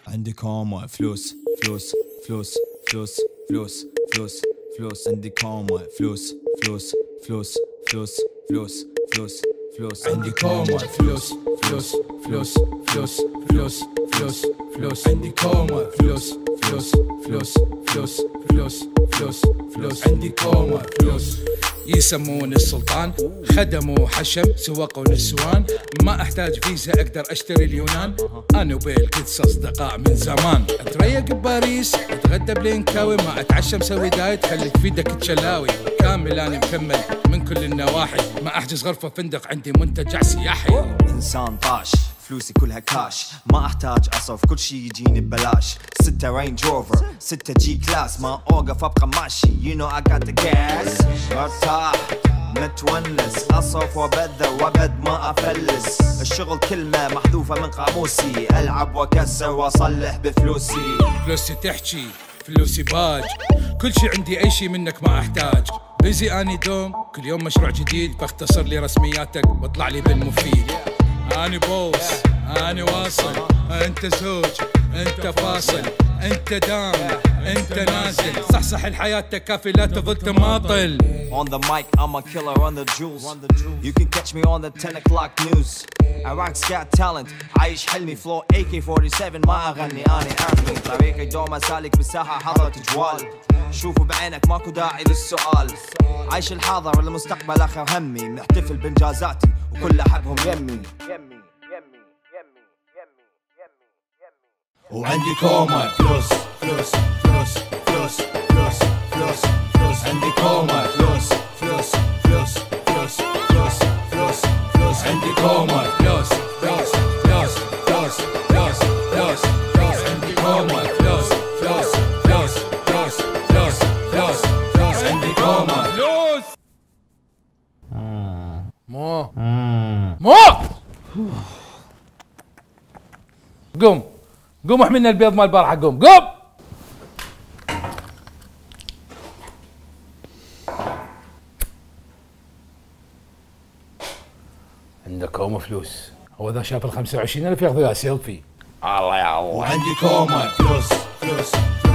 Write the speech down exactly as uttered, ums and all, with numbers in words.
عندي كوما فلوس فلوس فلوس فلوس فلوس فلوس فلوس عندي كوما فلوس فلوس فلوس فلوس فلوس فلوس فلوس عندي كوما فلوس فلوس فلوس فلوس فلوس فلوس فلوس عندي كوما فلوس فلوس فلوس فلوس فلوس فلوس فلوس عندي كوما فلوس. يسمون السلطان خدموا حشم سواقوا نسوان، ما احتاج فيزا اقدر اشتري اليونان، انا وبالقدس اصدقاء من زمان. اتريق بباريس اتغدى بلينكاوي، ما اتعشى مسوي دايت خليك في ايدك تشلاوي، كامل انا مكمل من كل النواحي، ما احجز غرفة فندق عندي منتجع سياحي. انسان طاش فلوسي كلها كاش، ما احتاج اصرف كل شي يجيني ببلاش، ستة رينج روفر ستة جي كلاس، ما اوقف ابقى ماشي you know I got the gas. مرتاح متونس اصرف وابذر وابد ما افلس، الشغل كلمة محذوفة من قاموسي، العب واكسر واصلح بفلوسي. فلوسي تحكي فلوسي باج، كل شي عندي اي شي منك ما احتاج، بيزي اني دوم كل يوم مشروع جديد، بختصر لي رسمياتك واطلع لي بالمفيد. أنا بوس أنا واصل، أنت زوج أنت فاصل، أنت دام أنت نازل، صحصح الحياة تكافي لا تظل تماطل. On the mic I'm a killer on the jewels, you can catch me on the ten o'clock news. Iraq's got talent عايش حلمي فلو إيه كي فورتي سفن، ما أغني أنا أرمي طريقي دوما سالك بالساحة حضرة جوال، شوفوا بعينك ماكو داعي للسؤال، عايش الحاضر المستقبل آخر همي، محتفل بإنجازاتي وكل أحبهم يمي. وعندي كوما فلوس فلوس فلوس فلوس فلوس فلوس فلوس عندي كوما فلوس فلوس فلوس فلوس فلوس فلوس فلوس عندي كوما فلوس فلوس فلوس فلوس فلوس فلوس فلوس عندي كوما فلوس فلوس فلوس فلوس فلوس فلوس فلوس عندي كوما فلوس. مو مو قوم قوم احملنا البيض مال البارحة، قوم قوم. عندك كوما فلوس، هو ذا شاف ال خمسة وعشرين ألف ياخذ لها سيلفي. الله يا الله. وعندي كوما فلوس فلوس